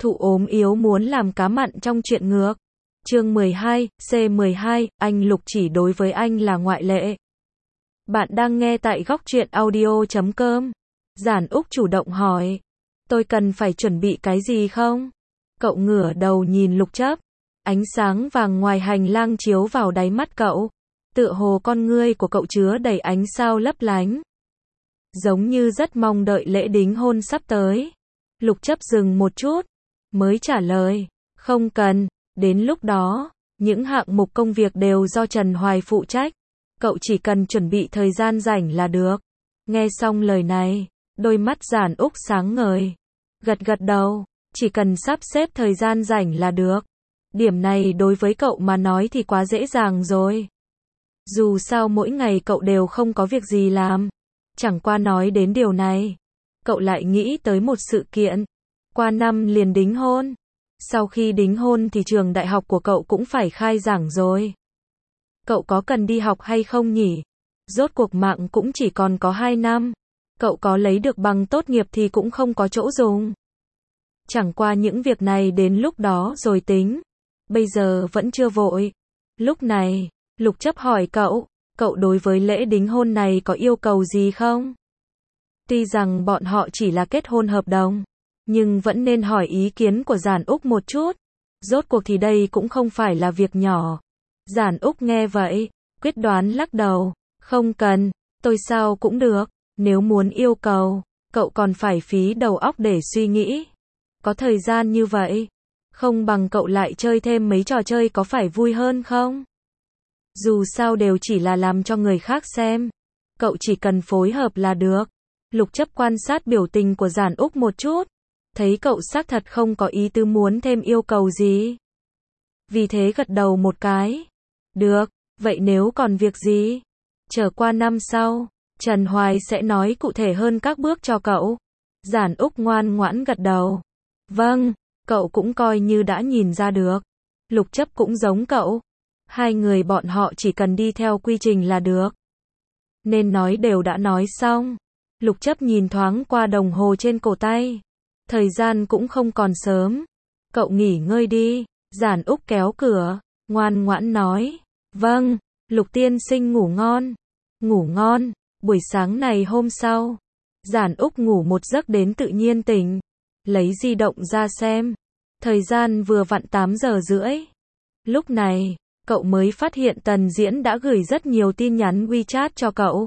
Thụ ốm yếu muốn làm cá mặn trong chuyện ngược. Chương 12, C12, anh Lục chỉ đối với anh là ngoại lệ. Bạn đang nghe tại góc truyện audio.com. Giản Úc chủ động hỏi. Tôi cần phải chuẩn bị cái gì không? Cậu ngửa đầu nhìn Lục Chấp. Ánh sáng vàng ngoài hành lang chiếu vào đáy mắt cậu. Tựa hồ con ngươi của cậu chứa đầy ánh sao lấp lánh. Giống như rất mong đợi lễ đính hôn sắp tới. Lục Chấp dừng một chút, mới trả lời. Không cần, đến lúc đó, những hạng mục công việc đều do Trần Hoài phụ trách. Cậu chỉ cần chuẩn bị thời gian rảnh là được. Nghe xong lời này, đôi mắt Giản Úc sáng ngời. Gật gật đầu, chỉ cần sắp xếp thời gian rảnh là được. Điểm này đối với cậu mà nói thì quá dễ dàng rồi. Dù sao mỗi ngày cậu đều không có việc gì làm. Chẳng qua nói đến điều này, cậu lại nghĩ tới một sự kiện. Qua năm liền đính hôn. Sau khi đính hôn thì trường đại học của cậu cũng phải khai giảng rồi. Cậu có cần đi học hay không nhỉ? Rốt cuộc mạng cũng chỉ còn có 2 năm. Cậu có lấy được bằng tốt nghiệp thì cũng không có chỗ dùng. Chẳng qua những việc này đến lúc đó rồi tính. Bây giờ vẫn chưa vội. Lúc này, Lục Chấp hỏi cậu đối với lễ đính hôn này có yêu cầu gì không? Tuy rằng bọn họ chỉ là kết hôn hợp đồng, nhưng vẫn nên hỏi ý kiến của Giản Úc một chút. Rốt cuộc thì đây cũng không phải là việc nhỏ. Giản Úc nghe vậy, quyết đoán lắc đầu. Không cần, tôi sao cũng được. Nếu muốn yêu cầu, cậu còn phải phí đầu óc để suy nghĩ. Có thời gian như vậy, không bằng cậu lại chơi thêm mấy trò chơi có phải vui hơn không? Dù sao đều chỉ là làm cho người khác xem. Cậu chỉ cần phối hợp là được. Lục Chấp quan sát biểu tình của Giản Úc một chút. Thấy cậu xác thật không có ý tứ muốn thêm yêu cầu gì. Vì thế gật đầu một cái. Được, vậy nếu còn việc gì? Chờ qua năm sau, Trần Hoài sẽ nói cụ thể hơn các bước cho cậu. Giản Úc ngoan ngoãn gật đầu. Vâng, cậu cũng coi như đã nhìn ra được. Lục Chấp cũng giống cậu. Hai người bọn họ chỉ cần đi theo quy trình là được. Nên nói đều đã nói xong. Lục Chấp nhìn thoáng qua đồng hồ trên cổ tay. Thời gian cũng không còn sớm. Cậu nghỉ ngơi đi. Giản Úc kéo cửa, ngoan ngoãn nói. Vâng, Lục tiên sinh ngủ ngon. Ngủ ngon. Buổi sáng này hôm sau, Giản Úc ngủ một giấc đến tự nhiên tỉnh. Lấy di động ra xem. Thời gian vừa vặn 8 giờ rưỡi. Lúc này, cậu mới phát hiện Tần Diễn đã gửi rất nhiều tin nhắn WeChat cho cậu.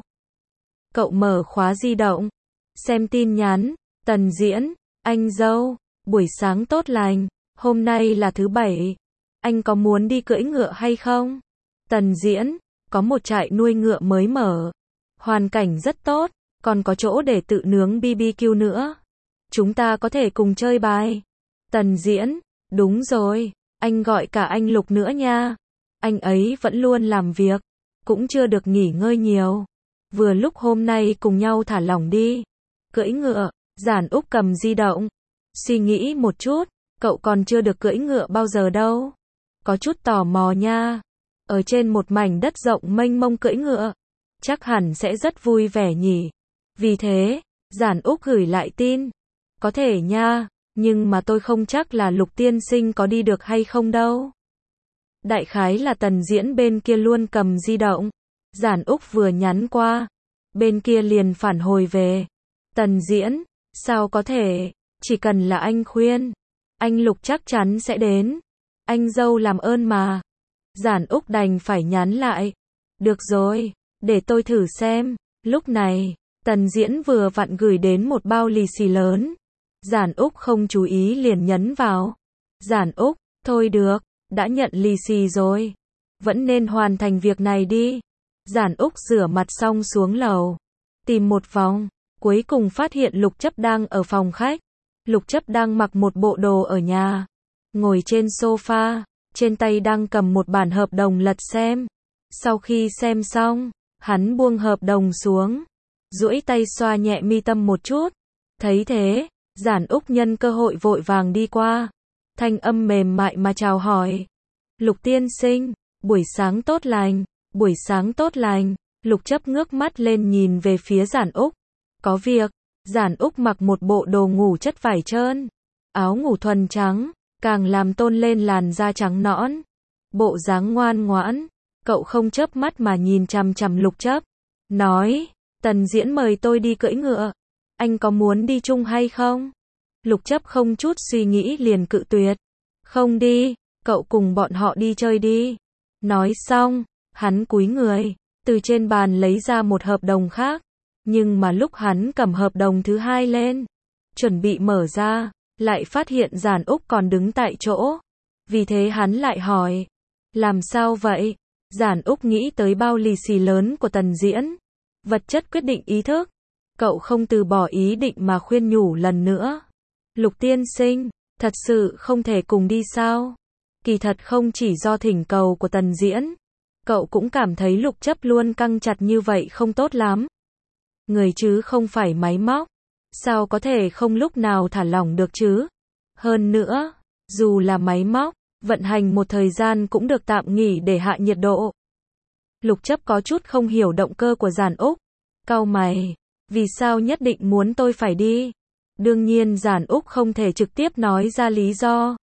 Cậu mở khóa di động, xem tin nhắn. Tần Diễn, anh dâu, buổi sáng tốt lành, hôm nay là thứ Bảy. Anh có muốn đi cưỡi ngựa hay không? Tần Diễn, có một trại nuôi ngựa mới mở. Hoàn cảnh rất tốt, còn có chỗ để tự nướng BBQ nữa. Chúng ta có thể cùng chơi bài. Tần Diễn, đúng rồi, anh gọi cả anh Lục nữa nha. Anh ấy vẫn luôn làm việc, cũng chưa được nghỉ ngơi nhiều. Vừa lúc hôm nay cùng nhau thả lỏng đi. Cưỡi ngựa, Giản Úc cầm di động. Suy nghĩ một chút, cậu còn chưa được cưỡi ngựa bao giờ đâu. Có chút tò mò nha. Ở trên một mảnh đất rộng mênh mông cưỡi ngựa, chắc hẳn sẽ rất vui vẻ nhỉ. Vì thế, Giản Úc gửi lại tin. Có thể nha, nhưng mà tôi không chắc là Lục tiên sinh có đi được hay không đâu. Đại khái là Tần Diễn bên kia luôn cầm di động. Giản Úc vừa nhắn qua, bên kia liền phản hồi về. Tần Diễn, sao có thể, chỉ cần là anh khuyên, anh Lục chắc chắn sẽ đến. Anh dâu làm ơn mà. Giản Úc đành phải nhắn lại. Được rồi, để tôi thử xem. Lúc này, Tần Diễn vừa vặn gửi đến một bao lì xì lớn. Giản Úc không chú ý liền nhấn vào. Giản Úc, thôi được, đã nhận lì xì rồi. Vẫn nên hoàn thành việc này đi. Giản Úc rửa mặt xong xuống lầu. Tìm một vòng, cuối cùng phát hiện Lục Chấp đang ở phòng khách. Lục Chấp đang mặc một bộ đồ ở nhà. Ngồi trên sofa, trên tay đang cầm một bản hợp đồng lật xem. Sau khi xem xong, hắn buông hợp đồng xuống. Duỗi tay xoa nhẹ mi tâm một chút. Thấy thế, Giản Úc nhân cơ hội vội vàng đi qua. Thanh âm mềm mại mà chào hỏi. Lục tiên sinh, buổi sáng tốt lành, buổi sáng tốt lành. Lục Chấp ngước mắt lên nhìn về phía Giản Úc. Có việc. Giản Úc mặc một bộ đồ ngủ chất vải trơn. áo ngủ thuần trắng, càng làm tôn lên làn da trắng nõn. Bộ dáng ngoan ngoãn, cậu không chớp mắt mà nhìn chằm chằm Lục Chấp, nói, Tần Diễn mời tôi đi cưỡi ngựa, anh có muốn đi chung hay không? Lục Chấp không chút suy nghĩ liền cự tuyệt, không đi, cậu cùng bọn họ đi chơi đi. Nói xong, hắn cúi người, từ trên bàn lấy ra một hợp đồng khác, nhưng mà lúc hắn cầm hợp đồng thứ hai lên, chuẩn bị mở ra, lại phát hiện Giản Úc còn đứng tại chỗ. Vì thế hắn lại hỏi, làm sao vậy? Giản Úc nghĩ tới bao lì xì lớn của Tần Diễn. Vật chất quyết định ý thức. Cậu không từ bỏ ý định mà khuyên nhủ lần nữa. Lục tiên sinh, thật sự không thể cùng đi sao? Kỳ thật không chỉ do thỉnh cầu của Tần Diễn. Cậu cũng cảm thấy Lục Chấp luôn căng chặt như vậy không tốt lắm. Người chứ không phải máy móc. Sao có thể không lúc nào thả lỏng được chứ? Hơn nữa, dù là máy móc, vận hành một thời gian cũng được tạm nghỉ để hạ nhiệt độ. Lục Chấp có chút không hiểu động cơ của Giản Úc. Cau mày, vì sao nhất định muốn tôi phải đi? Đương nhiên Giản Úc không thể trực tiếp nói ra lý do,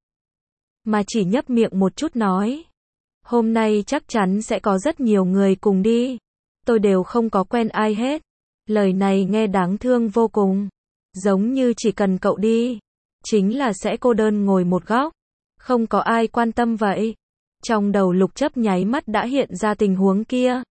mà chỉ nhấp miệng một chút nói. Hôm nay chắc chắn sẽ có rất nhiều người cùng đi. Tôi đều không có quen ai hết. Lời này nghe đáng thương vô cùng. Giống như chỉ cần cậu đi, chính là sẽ cô đơn ngồi một góc. Không có ai quan tâm vậy. Trong đầu Lục Chấp nháy mắt đã hiện ra tình huống kia.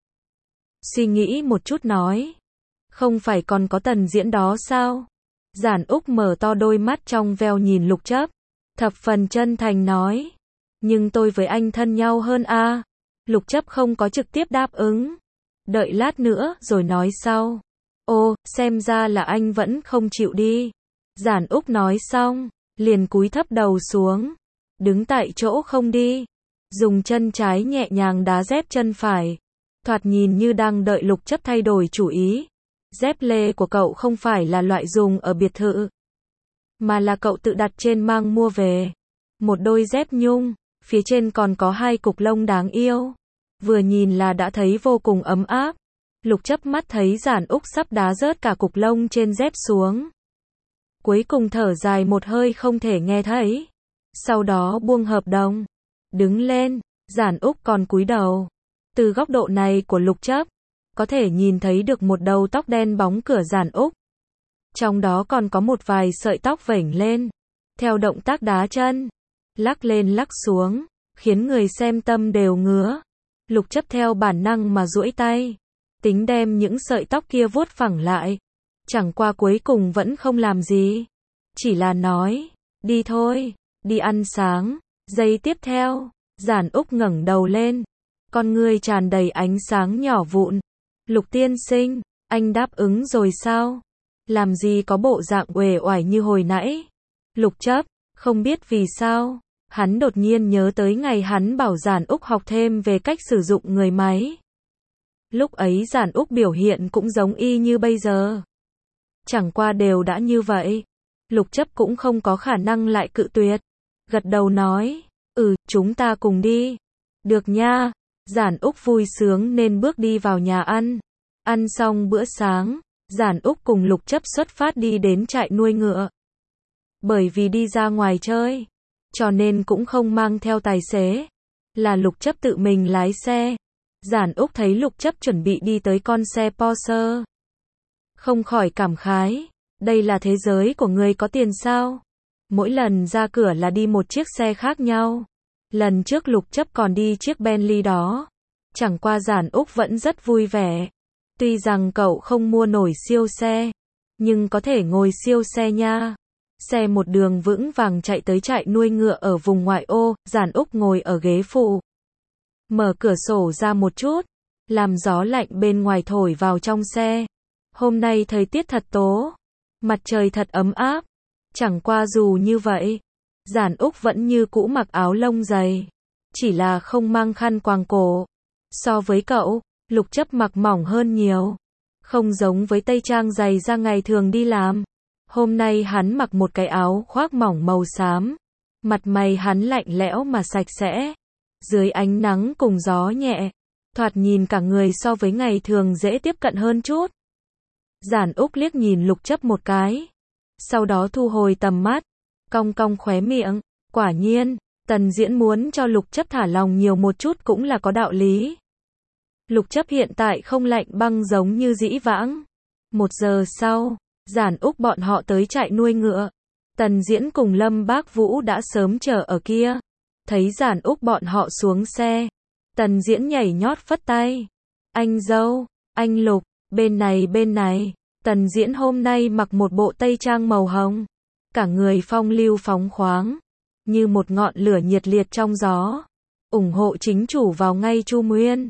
Suy nghĩ một chút nói. Không phải còn có Tần Diễn đó sao? Giản Úc mở to đôi mắt trong veo nhìn Lục Chấp. Thập phần chân thành nói. Nhưng tôi với anh thân nhau hơn a. Lục Chấp không có trực tiếp đáp ứng. Đợi lát nữa rồi nói sau. Ô, xem ra là anh vẫn không chịu đi. Giản Úc nói xong, liền cúi thấp đầu xuống. Đứng tại chỗ không đi. Dùng chân trái nhẹ nhàng đá dép chân phải. Thoạt nhìn như đang đợi Lục Chấp thay đổi chủ ý. Dép lê của cậu không phải là loại dùng ở biệt thự, mà là cậu tự đặt trên mang mua về. Một đôi dép nhung, phía trên còn có hai cục lông đáng yêu. Vừa nhìn là đã thấy vô cùng ấm áp. Lục Chấp mắt thấy Giản Úc sắp đá rớt cả cục lông trên dép xuống. Cuối cùng thở dài một hơi không thể nghe thấy. Sau đó buông hợp đồng. Đứng lên, Giản Úc còn cúi đầu. Từ góc độ này của Lục Chấp, có thể nhìn thấy được một đầu tóc đen bóng cửa Giản Úc. Trong đó còn có một vài sợi tóc vểnh lên. Theo động tác đá chân, lắc lên lắc xuống, khiến người xem tâm đều ngứa. Lục Chấp theo bản năng mà duỗi tay, tính đem những sợi tóc kia vuốt phẳng lại. Chẳng qua cuối cùng vẫn không làm gì. Chỉ là nói, đi thôi, đi ăn sáng. Giây tiếp theo, Giản Úc ngẩng đầu lên. Con ngươi tràn đầy ánh sáng nhỏ vụn. Lục tiên sinh, anh đáp ứng rồi sao? Làm gì có bộ dạng uể oải như hồi nãy? Lục Chấp, không biết vì sao, hắn đột nhiên nhớ tới ngày hắn bảo Giản Úc học thêm về cách sử dụng người máy. Lúc ấy Giản Úc biểu hiện cũng giống y như bây giờ. Chẳng qua đều đã như vậy. Lục Chấp cũng không có khả năng lại cự tuyệt. Gật đầu nói, chúng ta cùng đi. Được nha. Giản Úc vui sướng nên bước đi vào nhà ăn. Ăn xong bữa sáng, Giản Úc cùng Lục Chấp xuất phát đi đến trại nuôi ngựa. Bởi vì đi ra ngoài chơi, cho nên cũng không mang theo tài xế. Là Lục Chấp tự mình lái xe. Giản Úc thấy Lục Chấp chuẩn bị đi tới con xe Porsche. Không khỏi cảm khái. Đây là thế giới của người có tiền sao? Mỗi lần ra cửa là đi một chiếc xe khác nhau. Lần trước Lục Chấp còn đi chiếc Bentley đó. Chẳng qua Giản Úc vẫn rất vui vẻ. Tuy rằng cậu không mua nổi siêu xe, nhưng có thể ngồi siêu xe nha. Xe một đường vững vàng chạy tới trại nuôi ngựa ở vùng ngoại ô. Giản Úc ngồi ở ghế phụ. Mở cửa sổ ra một chút, làm gió lạnh bên ngoài thổi vào trong xe. Hôm nay thời tiết thật tố. Mặt trời thật ấm áp. Chẳng qua dù như vậy, Giản Úc vẫn như cũ mặc áo lông dày. Chỉ là không mang khăn quàng cổ. So với cậu, Lục Chấp mặc mỏng hơn nhiều. Không giống với tây trang dày da ngày thường đi làm. Hôm nay hắn mặc một cái áo khoác mỏng màu xám. Mặt mày hắn lạnh lẽo mà sạch sẽ. Dưới ánh nắng cùng gió nhẹ, thoạt nhìn cả người so với ngày thường dễ tiếp cận hơn chút. Giản Úc liếc nhìn Lục Chấp một cái. Sau đó thu hồi tầm mắt. cong cong khóe miệng. Quả nhiên, Tần Diễn muốn cho Lục Chấp thả lòng nhiều một chút cũng là có đạo lý. Lục Chấp hiện tại không lạnh băng giống như dĩ vãng. 1 giờ sau, Giản Úc bọn họ tới trại nuôi ngựa. Tần Diễn cùng Lâm Bác Vũ đã sớm chờ ở kia. Thấy Giản Úc bọn họ xuống xe, Tần Diễn nhảy nhót phất tay. Anh dâu, anh Lục, bên này bên này. Tần Diễn hôm nay mặc một bộ tây trang màu hồng. Cả người phong lưu phóng khoáng, như một ngọn lửa nhiệt liệt trong gió. Ủng hộ chính chủ vào ngay Chu Nguyên.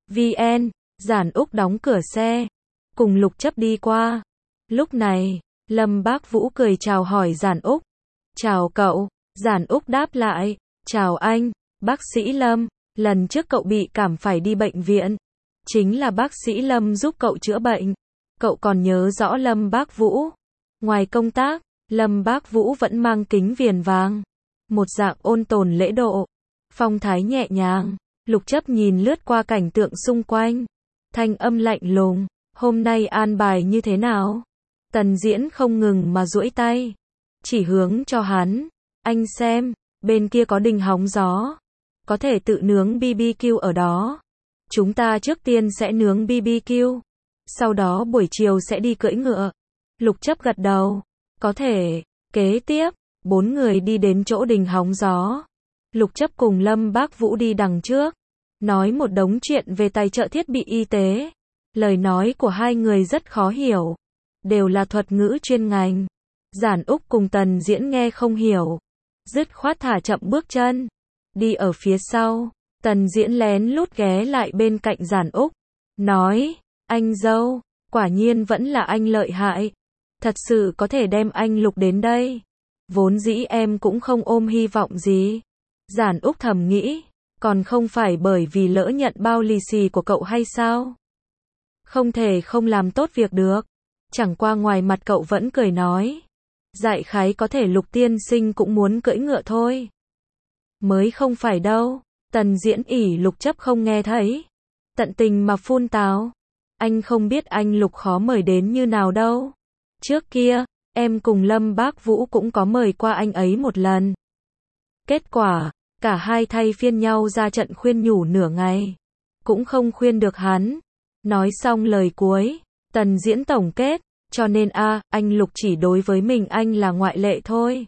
VN, Giản Úc đóng cửa xe, cùng Lục Chấp đi qua. Lúc này, Lâm Bác Vũ cười chào hỏi Giản Úc. Chào cậu, Giản Úc đáp lại. Chào anh, bác sĩ Lâm, lần trước cậu bị cảm phải đi bệnh viện. Chính là bác sĩ Lâm giúp cậu chữa bệnh. Cậu còn nhớ rõ Lâm Bác Vũ. Ngoài công tác, Lâm Bác Vũ vẫn mang kính viền vàng. Một dạng ôn tồn lễ độ, phong thái nhẹ nhàng. Lục Chấp nhìn lướt qua cảnh tượng xung quanh. Thanh âm lạnh lùng. Hôm nay an bài như thế nào? Tần Diễn không ngừng mà duỗi tay. Chỉ hướng cho hắn. Anh xem, bên kia có đình hóng gió. Có thể tự nướng BBQ ở đó. Chúng ta trước tiên sẽ nướng BBQ. Sau đó buổi chiều sẽ đi cưỡi ngựa. Lục Chấp gật đầu. Có thể. Kế tiếp, 4 người đi đến chỗ đình hóng gió. Lục Chấp cùng Lâm Bác Vũ đi đằng trước. Nói một đống chuyện về tài trợ thiết bị y tế. Lời nói của hai người rất khó hiểu. Đều là thuật ngữ chuyên ngành. Giản Úc cùng Tần Diễn nghe không hiểu. Dứt khoát thả chậm bước chân. Đi ở phía sau. Tần Diễn lén lút ghé lại bên cạnh Giản Úc. Nói, anh dâu, quả nhiên vẫn là anh lợi hại. Thật sự có thể đem anh Lục đến đây. Vốn dĩ em cũng không ôm hy vọng gì. Giản Úc thầm nghĩ. Còn không phải bởi vì lỡ nhận bao lì xì của cậu hay sao? Không thể không làm tốt việc được. Chẳng qua ngoài mặt cậu vẫn cười nói. Đại khái có thể Lục tiên sinh cũng muốn cưỡi ngựa thôi. Mới không phải đâu. Tần Diễn ỉ Lục Chấp không nghe thấy. Tận tình mà phun tào. Anh không biết anh Lục khó mời đến như nào đâu. Trước kia, em cùng Lâm Bác Vũ cũng có mời qua anh ấy một lần. Kết quả, cả hai thay phiên nhau ra trận khuyên nhủ nửa ngày. Cũng không khuyên được hắn. Nói xong lời cuối, Tần Diễn tổng kết. Cho nên anh Lục chỉ đối với mình anh là ngoại lệ thôi.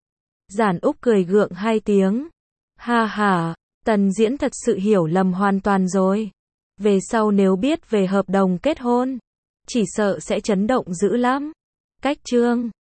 Giản Úc cười gượng 2 tiếng. Ha ha, Tần Diễn thật sự hiểu lầm hoàn toàn rồi. Về sau nếu biết về hợp đồng kết hôn, chỉ sợ sẽ chấn động dữ lắm. Cách chương